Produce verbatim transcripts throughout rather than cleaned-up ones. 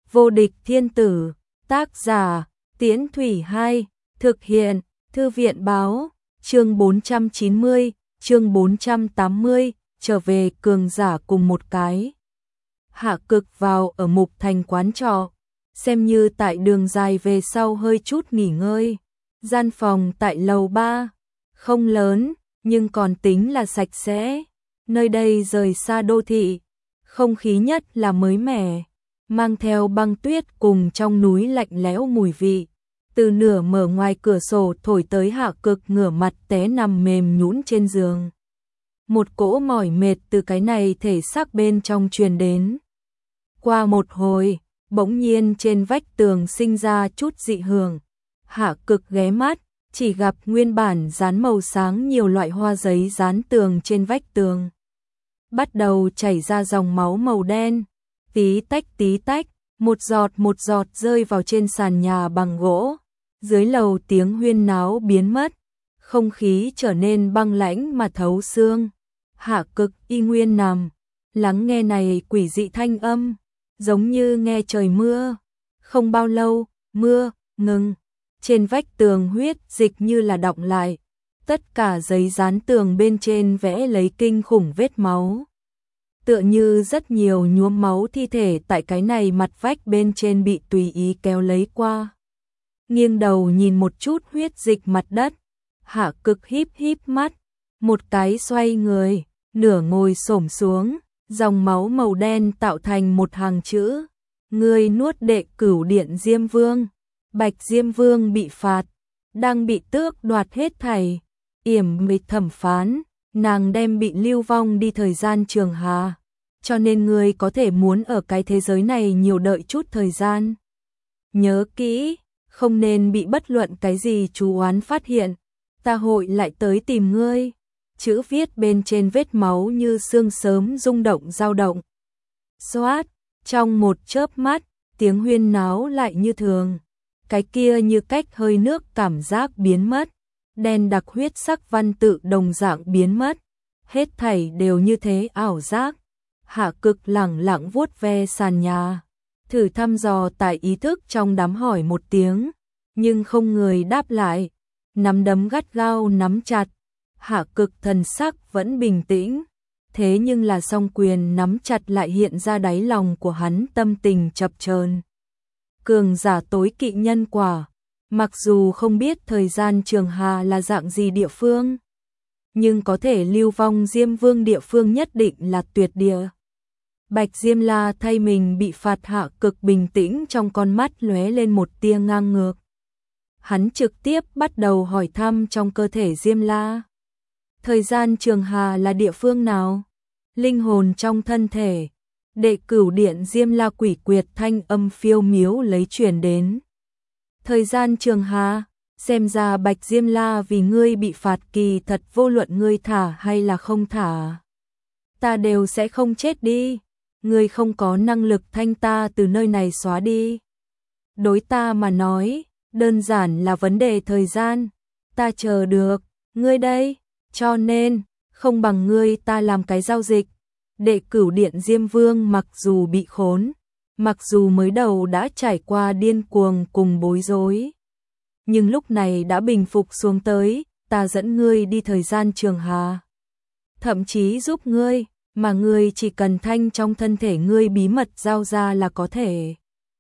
Vô địch thiên tử, tác giả, Tiễn Thủy hai, thực hiện, Thư viện báo, chương bốn trăm chín mươi, chương bốn trăm tám mươi, trở về cường giả cùng một cái. Hạ Cực vào ở Mục Thành quán trọ, xem như tại đường dài về sau hơi chút nghỉ ngơi. Gian phòng tại lầu ba, không lớn, nhưng còn tính là sạch sẽ. Nơi đây rời xa đô thị, không khí nhất là mới mẻ, mang theo băng tuyết cùng trong núi lạnh lẽo mùi vị. Từ nửa mở ngoài cửa sổ thổi tới, Hạ Cực ngửa mặt té nằm mềm nhũn trên giường. Một cỗ mỏi mệt từ cái này thể xác bên trong truyền đến. Qua một hồi, bỗng nhiên trên vách tường sinh ra chút dị hưởng. Hạ Cực ghé mắt, chỉ gặp nguyên bản dán màu sáng nhiều loại hoa giấy dán tường trên vách tường. Bắt đầu chảy ra dòng máu màu đen, tí tách tí tách, một giọt một giọt rơi vào trên sàn nhà bằng gỗ. Dưới lầu tiếng huyên náo biến mất, không khí trở nên băng lãnh mà thấu xương. Hạ Cực y nguyên nằm, lắng nghe này quỷ dị thanh âm, giống như nghe trời mưa. Không bao lâu, mưa ngừng, trên vách tường huyết dịch như là đọng lại, tất cả giấy dán tường bên trên vẽ lấy kinh khủng vết máu. Tựa như rất nhiều nhuốm máu thi thể tại cái này mặt vách bên trên bị tùy ý kéo lấy qua. Nghiêng đầu nhìn một chút huyết dịch mặt đất, Hạ Cực híp híp mắt, một cái xoay người, nửa ngồi xổm xuống, dòng máu màu đen tạo thành một hàng chữ: ngươi nuốt đệ cửu điện Diêm Vương. Bạch Diêm Vương bị phạt, đang bị tước đoạt hết thảy, yểm mịch thẩm phán, nàng đem bị lưu vong đi thời gian trường hà, cho nên ngươi có thể muốn ở cái thế giới này nhiều đợi chút thời gian. Nhớ kỹ, không nên bị bất luận cái gì chú oán phát hiện, ta hội lại tới tìm ngươi. Chữ viết bên trên vết máu như sương sớm rung động dao động. Xoát, trong một chớp mắt, tiếng huyên náo lại như thường. Cái kia như cách hơi nước cảm giác biến mất, đen đặc huyết sắc văn tự đồng dạng biến mất, hết thảy đều như thế ảo giác. Hạ Cực lẳng lặng vuốt ve sàn nhà, thử thăm dò tại ý thức trong đám hỏi một tiếng, nhưng không người đáp lại. Nắm đấm gắt gao nắm chặt, Hạ Cực thần sắc vẫn bình tĩnh, thế nhưng là song quyền nắm chặt lại hiện ra đáy lòng của hắn tâm tình chập chờn. Cường giả tối kỵ nhân quả, mặc dù không biết thời gian trường hà là dạng gì địa phương, nhưng có thể lưu vong Diêm Vương địa phương nhất định là tuyệt địa. Bạch Diêm La thay mình bị phạt, Hạ Cực bình tĩnh trong con mắt lóe lên một tia ngang ngược. Hắn trực tiếp bắt đầu hỏi thăm trong cơ thể Diêm La. Thời gian trường hà là địa phương nào? Linh hồn trong thân thể. Đệ cửu điện Diêm La quỷ quyệt thanh âm phiêu miếu lấy truyền đến. Thời gian trường hà, xem ra Bạch Diêm La vì ngươi bị phạt kỳ thật vô luận ngươi thả hay là không thả, ta đều sẽ không chết đi. Ngươi không có năng lực thanh ta từ nơi này xóa đi. Đối ta mà nói, đơn giản là vấn đề thời gian, ta chờ được, ngươi đây, cho nên, không bằng ngươi ta làm cái giao dịch. Đệ cửu điện Diêm Vương mặc dù bị khốn, mặc dù mới đầu đã trải qua điên cuồng cùng bối rối, nhưng lúc này đã bình phục xuống tới, ta dẫn ngươi đi thời gian trường hà. Thậm chí giúp ngươi, mà ngươi chỉ cần thanh trong thân thể ngươi bí mật giao ra là có thể.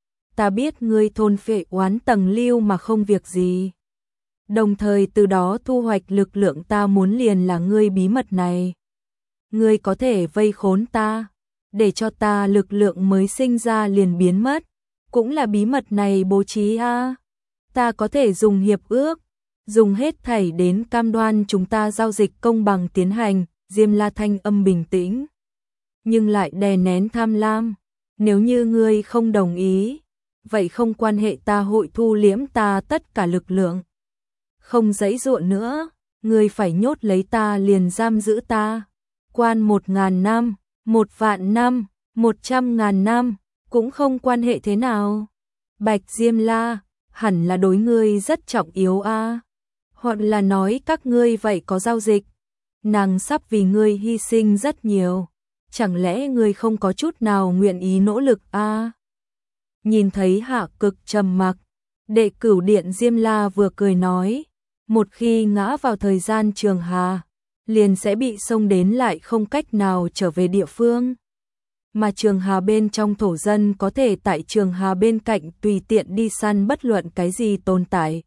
Ta biết ngươi thôn phệ oán tầng lưu mà không việc gì, đồng thời từ đó thu hoạch lực lượng ta muốn liền là ngươi bí mật này. Ngươi có thể vây khốn ta, để cho ta lực lượng mới sinh ra liền biến mất, cũng là bí mật này bố trí a. À. Ta có thể dùng hiệp ước, dùng hết thảy đến cam đoan chúng ta giao dịch công bằng tiến hành. Diêm La thanh âm bình tĩnh, nhưng lại đè nén tham lam. Nếu như ngươi không đồng ý, vậy không quan hệ, ta hội thu liễm ta tất cả lực lượng. Không giãy giụa nữa, ngươi phải nhốt lấy ta liền giam giữ ta. Quan một ngàn năm, một vạn năm, một trăm ngàn năm, cũng không quan hệ thế nào. Bạch Diêm La, hẳn là đối ngươi rất trọng yếu a. À? Hoặc là nói các ngươi vậy có giao dịch. Nàng sắp vì ngươi hy sinh rất nhiều, chẳng lẽ ngươi không có chút nào nguyện ý nỗ lực a? À? Nhìn thấy Hạ Cực trầm mặc, Đệ Cửu Điện Diêm La vừa cười nói, một khi ngã vào thời gian Trường Hà, liền sẽ bị xông đến lại không cách nào trở về địa phương. Mà Trường Hà bên trong thổ dân có thể tại Trường Hà bên cạnh tùy tiện đi săn bất luận cái gì tồn tại.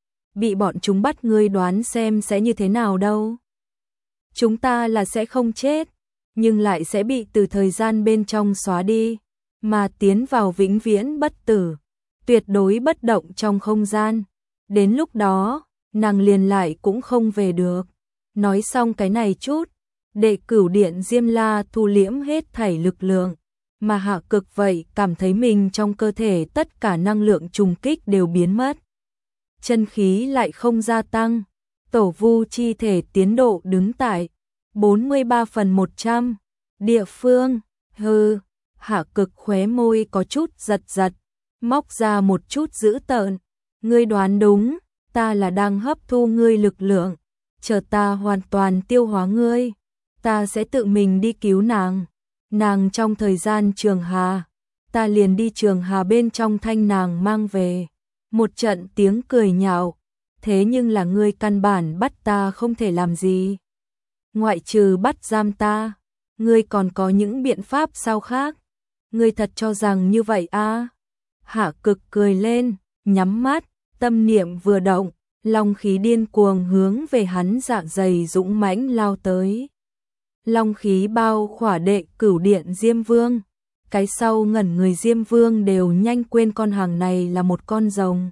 Bị bọn chúng bắt, ngươi đoán xem sẽ như thế nào đâu. Chúng ta là sẽ không chết, nhưng lại sẽ bị từ thời gian bên trong xóa đi, mà tiến vào vĩnh viễn bất tử, tuyệt đối bất động trong không gian. Đến lúc đó, nàng liền lại cũng không về được. Nói xong cái này chút, Đệ Cửu Điện Diêm La thu liễm hết thảy lực lượng, mà Hạ Cực vậy cảm thấy mình trong cơ thể tất cả năng lượng trùng kích đều biến mất. Chân khí lại không gia tăng, tổ vu chi thể tiến độ đứng tại bốn mươi ba phần một trăm. Địa phương, hừ, Hạ Cực khóe môi có chút giật giật, móc ra một chút dữ tợn. Ngươi đoán đúng, ta là đang hấp thu ngươi lực lượng, chờ ta hoàn toàn tiêu hóa ngươi, ta sẽ tự mình đi cứu nàng. Nàng trong thời gian Trường Hà, ta liền đi Trường Hà bên trong thanh nàng mang về. Một trận tiếng cười nhạo, thế nhưng là ngươi căn bản bắt ta không thể làm gì. Ngoại trừ bắt giam ta, ngươi còn có những biện pháp sao khác? Ngươi thật cho rằng như vậy à? Hạ Cực cười lên, nhắm mắt, tâm niệm vừa động, long khí điên cuồng hướng về hắn dạ dày dũng mãnh lao tới. Long khí bao khỏa Đệ Cửu Điện Diêm Vương, cái sau ngẩn người Diêm Vương đều nhanh quên con hàng này là một con rồng.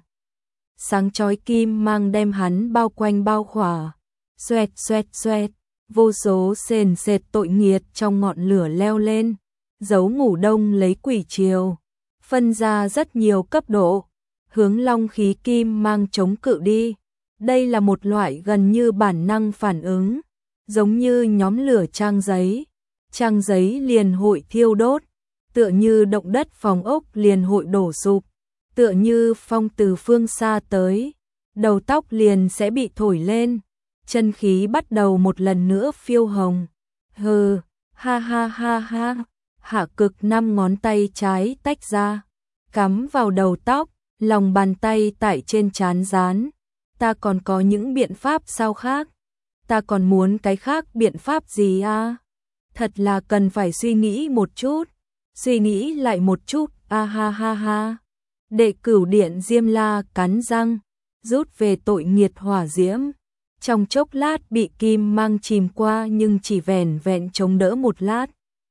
Sáng chói kim mang đem hắn bao quanh bao khỏa, xoẹt xoẹt xoẹt, vô số sền sệt tội nghiệt trong ngọn lửa leo lên, giấu ngủ đông lấy quỷ triều, phân ra rất nhiều cấp độ, hướng long khí kim mang chống cự đi. Đây là một loại gần như bản năng phản ứng, giống như nhóm lửa trang giấy, trang giấy liền hội thiêu đốt, tựa như động đất phòng ốc liền hội đổ sụp, tựa như phong từ phương xa tới, đầu tóc liền sẽ bị thổi lên, chân khí bắt đầu một lần nữa phiêu hồng. Hừ, ha ha ha ha, Hạ Cực năm ngón tay trái tách ra, cắm vào đầu tóc, lòng bàn tay tại trên trán dán. Ta còn có những biện pháp sao khác? Ta còn muốn cái khác biện pháp gì à? Thật là cần phải suy nghĩ một chút, suy nghĩ lại một chút, a ha ha ha. Đệ Cửu Điện Diêm La cắn răng, rút về tội nghiệt hỏa diễm. Trong chốc lát bị kim mang chìm qua nhưng chỉ vẻn vẹn chống đỡ một lát.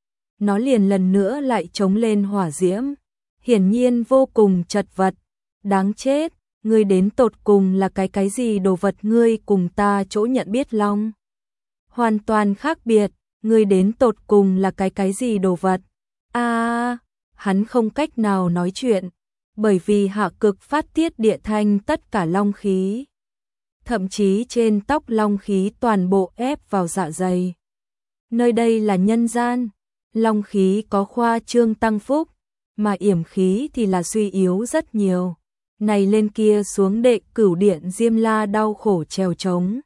Nó liền lần nữa lại chống lên hỏa diễm. Hiển nhiên vô cùng chật vật. Đáng chết, ngươi đến tột cùng là cái cái gì đồ vật, ngươi cùng ta chỗ nhận biết long hoàn toàn khác biệt, ngươi đến tột cùng là cái cái gì đồ vật. A, à, hắn không cách nào nói chuyện, bởi vì Hạ Cực phát tiết địa thanh tất cả long khí, thậm chí trên tóc long khí toàn bộ ép vào dạ dày. Nơi đây là nhân gian, long khí có khoa trương tăng phúc, mà yểm khí thì là suy yếu rất nhiều. Này lên kia xuống Đệ Cửu Điện Diêm La đau khổ trèo trống,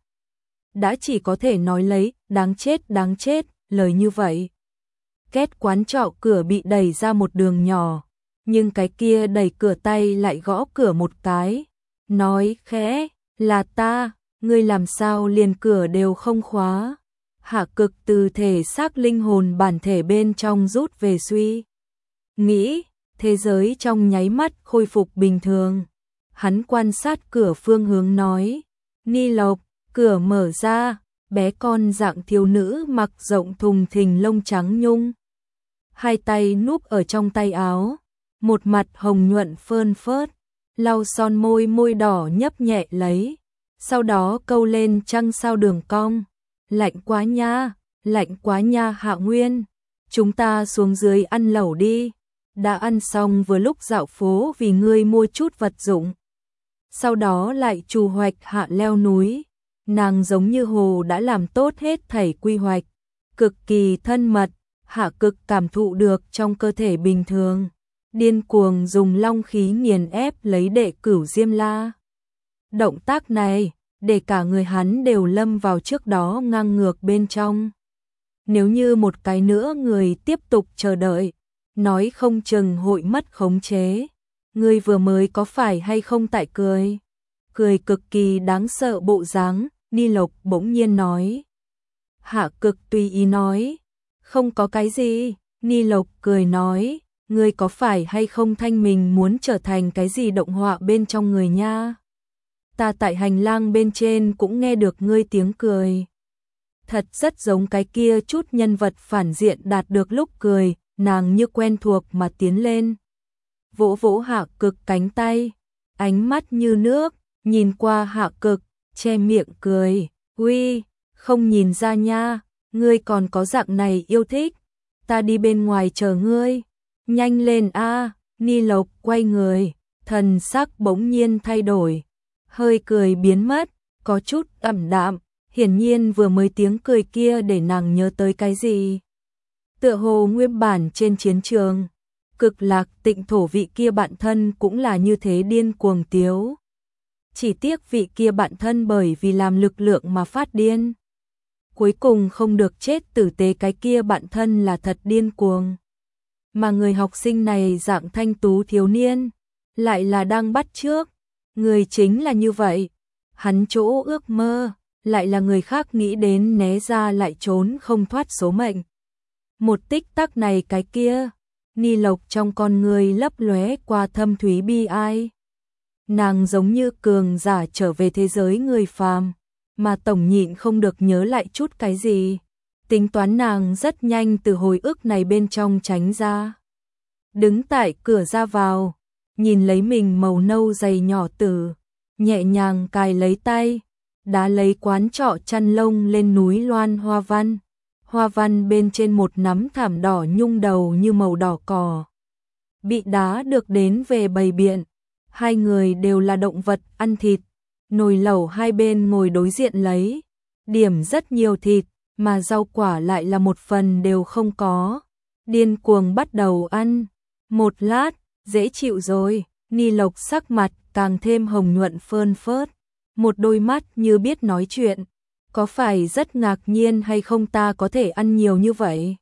đã chỉ có thể nói lấy đáng chết đáng chết lời như vậy. Két quán trọ cửa bị đẩy ra một đường nhỏ, nhưng cái kia đẩy cửa tay lại gõ cửa một cái, nói khẽ, là ta, ngươi làm sao liền cửa đều không khóa. Hạ Cực từ thể xác linh hồn bản thể bên trong rút về suy nghĩ, thế giới trong nháy mắt khôi phục bình thường. Hắn quan sát cửa phương hướng nói, Ni Lộc, cửa mở ra, bé con dạng thiếu nữ mặc rộng thùng thình lông trắng nhung, hai tay núp ở trong tay áo, một mặt hồng nhuận phơn phớt, lau son môi môi đỏ nhấp nhẹ lấy, sau đó câu lên trăng sao đường cong. Lạnh quá nha, lạnh quá nha Hạ Nguyên, chúng ta xuống dưới ăn lẩu đi. Đã ăn xong vừa lúc dạo phố vì ngươi mua chút vật dụng. Sau đó lại trù hoạch hạ leo núi. Nàng giống như hồ đã làm tốt hết thảy quy hoạch, cực kỳ thân mật. Hạ Cực cảm thụ được trong cơ thể bình thường, điên cuồng dùng long khí nghiền ép lấy Đệ Cửu Diêm La. Động tác này, để cả người hắn đều lâm vào trước đó ngang ngược bên trong. Nếu như một cái nữa người tiếp tục chờ đợi, nói không chừng hội mất khống chế. ngươi vừa mới có phải hay không tại cười? Cười cực kỳ đáng sợ bộ dáng, Ni Lộc bỗng nhiên nói. Hạ Cực tùy ý nói, không có cái gì, Ni Lộc cười nói, ngươi có phải hay không thanh mình muốn trở thành cái gì động họa bên trong người nha? Ta tại hành lang bên trên cũng nghe được ngươi tiếng cười. Thật rất giống cái kia chút nhân vật phản diện đạt được lúc cười, nàng như quen thuộc mà tiến lên. Vỗ vỗ Hạ Cực cánh tay, ánh mắt như nước, nhìn qua Hạ Cực, che miệng cười, uy, không nhìn ra nha, ngươi còn có dạng này yêu thích, ta đi bên ngoài chờ ngươi, nhanh lên a. Ni Lộc quay người, thần sắc bỗng nhiên thay đổi, hơi cười biến mất, có chút ẩm đạm, hiển nhiên vừa mới tiếng cười kia để nàng nhớ tới cái gì. Tựa hồ nguyên bản trên chiến trường, Cực Lạc Tịnh Thổ vị kia bạn thân cũng là như thế điên cuồng tiếu. Chỉ tiếc vị kia bạn thân bởi vì làm lực lượng mà phát điên. Cuối cùng không được chết tử tế, cái kia bạn thân là thật điên cuồng. Mà người học sinh này dạng thanh tú thiếu niên, lại là đang bắt chước. Người chính là như vậy, hắn chỗ ước mơ, lại là người khác nghĩ đến né ra lại trốn không thoát số mệnh. Một tích tắc này cái kia, Ni Lộc trong con người lấp lóe qua thâm thúy bi ai. Nàng giống như cường giả trở về thế giới người phàm, mà tổng nhịn không được nhớ lại chút cái gì. Tính toán nàng rất nhanh từ hồi ức này bên trong tránh ra. Đứng tại cửa ra vào, nhìn lấy mình màu nâu dày nhỏ tử, nhẹ nhàng cài lấy tay, đá lấy quán trọ chăn lông lên núi loan hoa văn. Hoa văn bên trên một nắm thảm đỏ nhung đầu như màu đỏ cỏ. Bị đá được đến về bầy biện. Hai người đều là động vật ăn thịt. Nồi lẩu hai bên ngồi đối diện lấy. Điểm rất nhiều thịt, mà rau quả lại là một phần đều không có. Điên cuồng bắt đầu ăn. Một lát, dễ chịu rồi. Ni Lộc sắc mặt càng thêm hồng nhuận phơn phớt. Một đôi mắt như biết nói chuyện. Có phải rất ngạc nhiên hay không ta có thể ăn nhiều như vậy?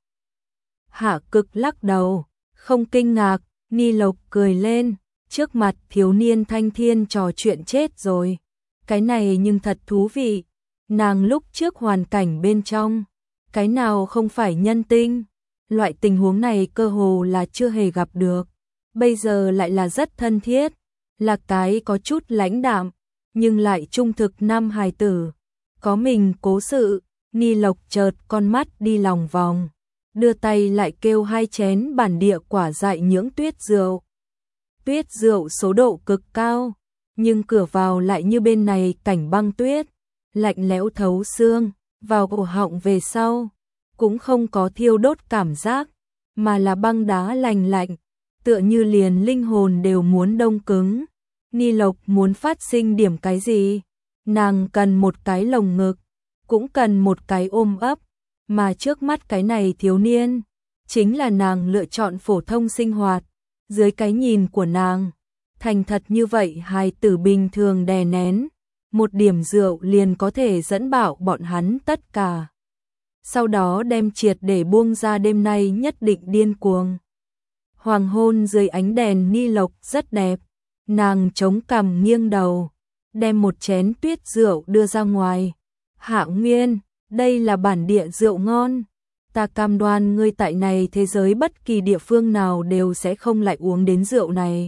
Hạ Cực lắc đầu, không kinh ngạc, Ni Lộc cười lên, trước mặt thiếu niên thanh thiên trò chuyện chết rồi. Cái này nhưng thật thú vị, nàng lúc trước hoàn cảnh bên trong, cái nào không phải nhân tinh, loại tình huống này cơ hồ là chưa hề gặp được, bây giờ lại là rất thân thiết, là cái có chút lãnh đạm, nhưng lại trung thực nam hài tử. Có mình cố sự, Ni Lộc chợt con mắt đi lòng vòng, đưa tay lại kêu hai chén bản địa quả dại nhưỡng tuyết rượu. Tuyết rượu số độ cực cao, nhưng cửa vào lại như bên này cảnh băng tuyết, lạnh lẽo thấu xương, vào cổ họng về sau, cũng không có thiêu đốt cảm giác, mà là băng đá lành lạnh, tựa như liền linh hồn đều muốn đông cứng. Ni Lộc muốn phát sinh điểm cái gì? Nàng cần một cái lồng ngực, cũng cần một cái ôm ấp, mà trước mắt cái này thiếu niên, chính là nàng lựa chọn phổ thông sinh hoạt, dưới cái nhìn của nàng, thành thật như vậy hài tử bình thường đè nén, một điểm rượu liền có thể dẫn bạo bọn hắn tất cả. Sau đó đem triệt để buông ra, đêm nay nhất định điên cuồng. Hoàng hôn dưới ánh đèn Ni Lộc rất đẹp, nàng chống cằm nghiêng đầu, đem một chén tuyết rượu đưa ra ngoài. Hạ Nguyên, đây là bản địa rượu ngon, ta cam đoan ngươi tại này thế giới bất kỳ địa phương nào đều sẽ không lại uống đến rượu này.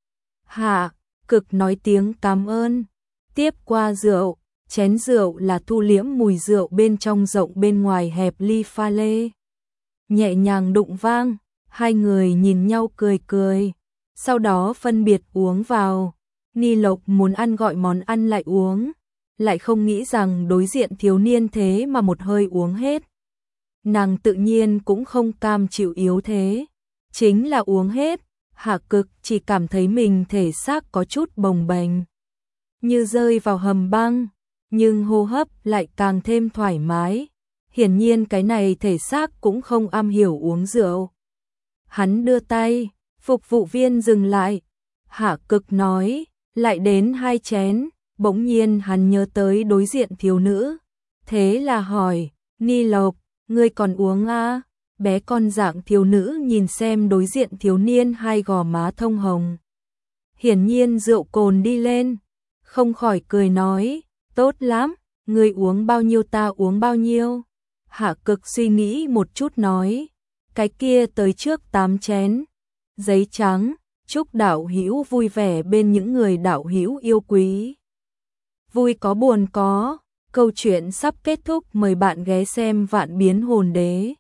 Hạ Cực nói tiếng cảm ơn, tiếp qua rượu, chén rượu là thu liễm mùi rượu bên trong rộng bên ngoài hẹp ly pha lê. Nhẹ nhàng đụng vang, hai người nhìn nhau cười cười, sau đó phân biệt uống vào. Ni Lộc muốn ăn gọi món ăn lại uống, lại không nghĩ rằng đối diện thiếu niên thế mà một hơi uống hết. Nàng tự nhiên cũng không cam chịu yếu thế, chính là uống hết, Hạ Cực chỉ cảm thấy mình thể xác có chút bồng bềnh, như rơi vào hầm băng, nhưng hô hấp lại càng thêm thoải mái. Hiển nhiên cái này thể xác cũng không am hiểu uống rượu. Hắn đưa tay, phục vụ viên dừng lại. Hạ Cực nói, lại đến hai chén, bỗng nhiên hắn nhớ tới đối diện thiếu nữ. Thế là hỏi, Ni Lộc, ngươi còn uống à? Bé con dạng thiếu nữ nhìn xem đối diện thiếu niên hai gò má thông hồng. hiển nhiên rượu cồn đi lên, không khỏi cười nói, tốt lắm, ngươi uống bao nhiêu ta uống bao nhiêu. Hạ Cực suy nghĩ một chút nói, cái kia tới trước tám chén. Giấy trắng, chúc đạo hữu vui vẻ bên những người đạo hữu yêu quý. Vui có buồn có, câu chuyện sắp kết thúc, mời bạn ghé xem Vạn Biến Hồn Đế.